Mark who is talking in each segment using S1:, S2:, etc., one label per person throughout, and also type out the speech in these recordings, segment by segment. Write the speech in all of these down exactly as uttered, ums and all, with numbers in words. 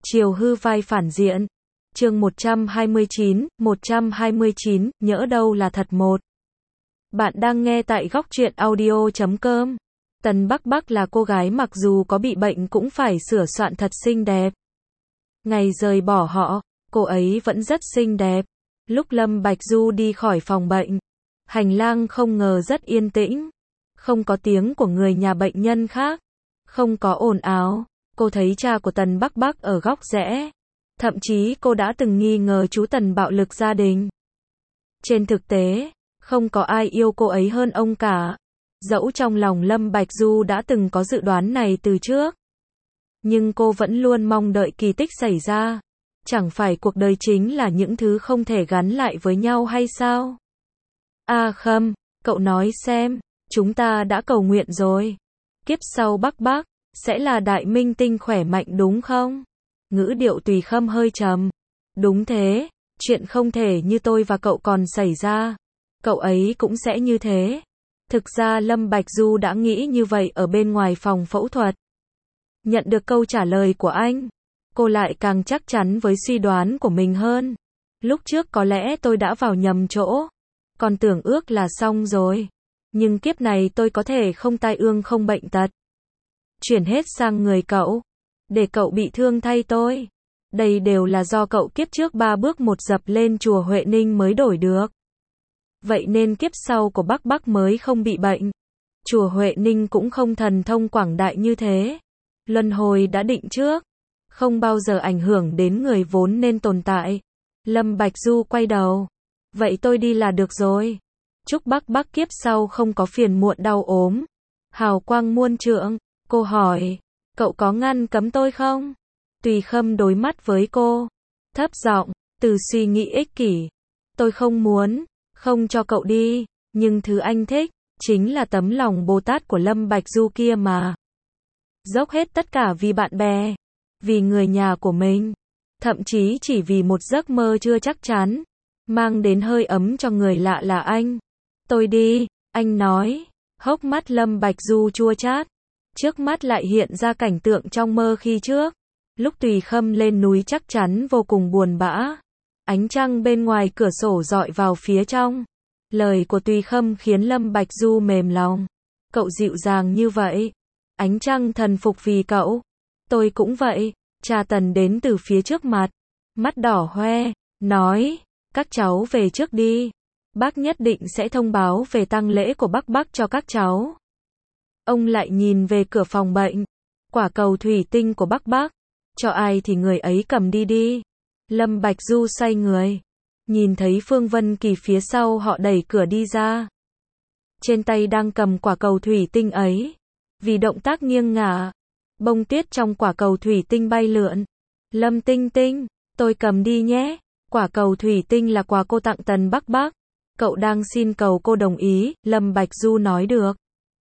S1: Chiều hư vai phản diện. Chương một trăm hai mươi chín, một trăm hai mươi chín, nhỡ đâu là thật một. Bạn đang nghe tại góc truyện audio chấm com. Tần Bắc Bắc là cô gái mặc dù có bị bệnh cũng phải sửa soạn thật xinh đẹp. Ngày rời bỏ họ, cô ấy vẫn rất xinh đẹp. Lúc Lâm Bạch Du đi khỏi phòng bệnh, hành lang không ngờ rất yên tĩnh. Không có tiếng của người nhà bệnh nhân khác. Không có ồn ào. Cô thấy cha của Tần Bắc Bắc ở góc rẽ. Thậm chí cô đã từng nghi ngờ chú Tần bạo lực gia đình. Trên thực tế, không có ai yêu cô ấy hơn ông cả. Dẫu trong lòng Lâm Bạch Du đã từng có dự đoán này từ trước. Nhưng cô vẫn luôn mong đợi kỳ tích xảy ra. Chẳng phải cuộc đời chính là những thứ không thể gắn lại với nhau hay sao? A Khâm, cậu nói xem, chúng ta đã cầu nguyện rồi. Kiếp sau Bắc Bắc sẽ là đại minh tinh khỏe mạnh đúng không? Ngữ điệu Tùy Khâm hơi trầm. Đúng thế, chuyện không thể như tôi và cậu còn xảy ra. Cậu ấy cũng sẽ như thế. Thực ra Lâm Bạch Du đã nghĩ như vậy ở bên ngoài phòng phẫu thuật. Nhận được câu trả lời của anh, cô lại càng chắc chắn với suy đoán của mình hơn. Lúc trước có lẽ tôi đã vào nhầm chỗ. Còn tưởng ước là xong rồi. Nhưng kiếp này tôi có thể không tai ương không bệnh tật. Chuyển hết sang người cậu. Để cậu bị thương thay tôi. Đây đều là do cậu kiếp trước ba bước một dập lên chùa Huệ Ninh mới đổi được. Vậy nên kiếp sau của Bắc Bắc mới không bị bệnh. Chùa Huệ Ninh cũng không thần thông quảng đại như thế. Luân hồi đã định trước. Không bao giờ ảnh hưởng đến người vốn nên tồn tại. Lâm Bạch Du quay đầu. Vậy tôi đi là được rồi. Chúc Bắc Bắc kiếp sau không có phiền muộn đau ốm. Hào quang muôn trượng. Cô hỏi. Cậu có ngăn cấm tôi không? Tùy Khâm đối mắt với cô. Thấp giọng, từ suy nghĩ ích kỷ. Tôi không muốn, không cho cậu đi. Nhưng thứ anh thích, chính là tấm lòng Bồ Tát của Lâm Bạch Du kia mà. Dốc hết tất cả vì bạn bè. Vì người nhà của mình. Thậm chí chỉ vì một giấc mơ chưa chắc chắn. Mang đến hơi ấm cho người lạ là anh. Tôi đi, anh nói. Hốc mắt Lâm Bạch Du chua chát. Trước mắt lại hiện ra cảnh tượng trong mơ khi trước. Lúc Tùy Khâm lên núi chắc chắn vô cùng buồn bã. Ánh trăng bên ngoài cửa sổ dọi vào phía trong. Lời của Tùy Khâm khiến Lâm Bạch Du mềm lòng. Cậu dịu dàng như vậy. Ánh trăng thần phục vì cậu. Tôi cũng vậy. Cha Tần đến từ phía trước mặt. Mắt đỏ hoe. Nói. Các cháu về trước đi. Bác nhất định sẽ thông báo về tang lễ của Bắc Bắc cho các cháu. Ông lại nhìn về cửa phòng bệnh. Quả cầu thủy tinh của Bắc Bắc. Cho ai thì người ấy cầm đi đi. Lâm Bạch Du xoay người. Nhìn thấy Phương Vân Kỳ phía sau họ đẩy cửa đi ra. Trên tay đang cầm quả cầu thủy tinh ấy. Vì động tác nghiêng ngả. Bông tuyết trong quả cầu thủy tinh bay lượn. Lâm Tinh Tinh, tôi cầm đi nhé. Quả cầu thủy tinh là quà cô tặng Tần Bắc Bắc. Cậu đang xin cầu cô đồng ý. Lâm Bạch Du nói được.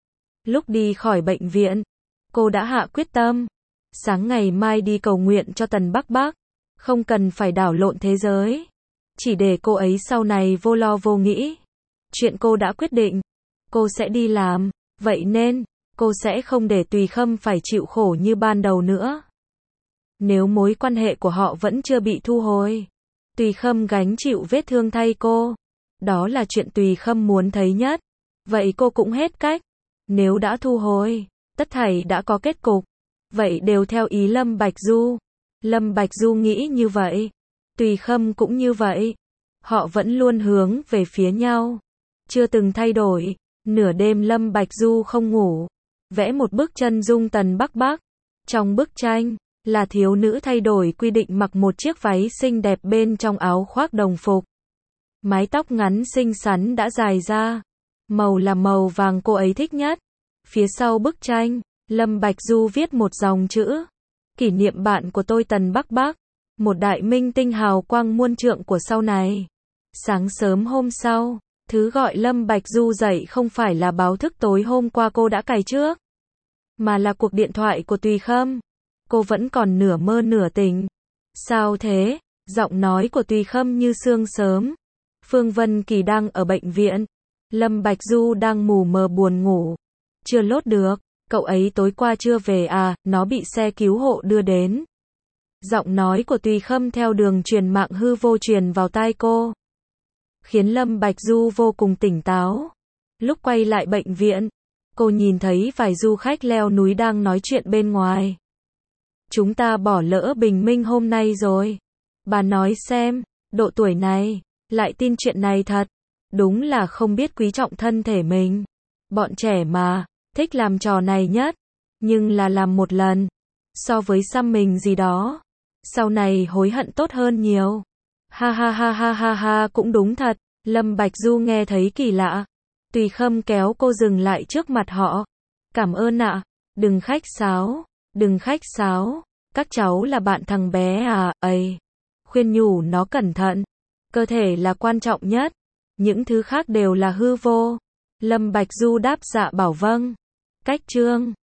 S1: Lúc đi khỏi bệnh viện, cô đã hạ quyết tâm. Sáng ngày mai đi cầu nguyện cho Tần Bắc Bắc. Không cần phải đảo lộn thế giới. Chỉ để cô ấy sau này vô lo vô nghĩ. Chuyện cô đã quyết định. Cô sẽ đi làm. Vậy nên, cô sẽ không để Tùy Khâm phải chịu khổ như ban đầu nữa. Nếu mối quan hệ của họ vẫn chưa bị thu hồi. Tùy Khâm gánh chịu vết thương thay cô. Đó là chuyện Tùy Khâm muốn thấy nhất. Vậy cô cũng hết cách. Nếu đã thu hồi, tất thảy đã có kết cục. Vậy đều theo ý Lâm Bạch Du. Lâm Bạch Du nghĩ như vậy. Tùy Khâm cũng như vậy. Họ vẫn luôn hướng về phía nhau. Chưa từng thay đổi. Nửa đêm Lâm Bạch Du không ngủ. Vẽ một bức chân dung Tần Bắc Bắc. Trong bức tranh, là thiếu nữ thay đổi quy định mặc một chiếc váy xinh đẹp bên trong áo khoác đồng phục. Mái tóc ngắn xinh xắn đã dài ra. Màu là màu vàng cô ấy thích nhất. Phía sau bức tranh, Lâm Bạch Du viết một dòng chữ. Kỷ niệm bạn của tôi Tần Bắc Bắc. Một đại minh tinh hào quang muôn trượng của sau này. Sáng sớm hôm sau, thứ gọi Lâm Bạch Du dậy không phải là báo thức tối hôm qua cô đã cài trước. Mà là cuộc điện thoại của Tùy Khâm. Cô vẫn còn nửa mơ nửa tỉnh. Sao thế? Giọng nói của Tùy Khâm như sương sớm. Phương Vân Kỳ đang ở bệnh viện. Lâm Bạch Du đang mù mờ buồn ngủ. Chưa lốt được. Cậu ấy tối qua chưa về à, nó bị xe cứu hộ đưa đến. Giọng nói của Tùy Khâm theo đường truyền mạng hư vô truyền vào tai cô, khiến Lâm Bạch Du vô cùng tỉnh táo. Lúc quay lại bệnh viện, cô nhìn thấy vài du khách leo núi đang nói chuyện bên ngoài. Chúng ta bỏ lỡ bình minh hôm nay rồi. Bà nói xem, độ tuổi này, lại tin chuyện này thật. Đúng là không biết quý trọng thân thể mình. Bọn trẻ mà, thích làm trò này nhất. Nhưng là làm một lần. So với xăm mình gì đó. Sau này hối hận tốt hơn nhiều. Ha ha ha ha ha ha, cũng đúng thật. Lâm Bạch Du nghe thấy kỳ lạ. Tùy Khâm kéo cô dừng lại trước mặt họ. Cảm ơn ạ. Đừng khách sáo. Đừng khách sáo. Các cháu là bạn thằng bé à, ấy. Khuyên nhủ nó cẩn thận. Cơ thể là quan trọng nhất. Những thứ khác đều là hư vô. Lâm Bạch Du đáp dạ bảo vâng. Cách chương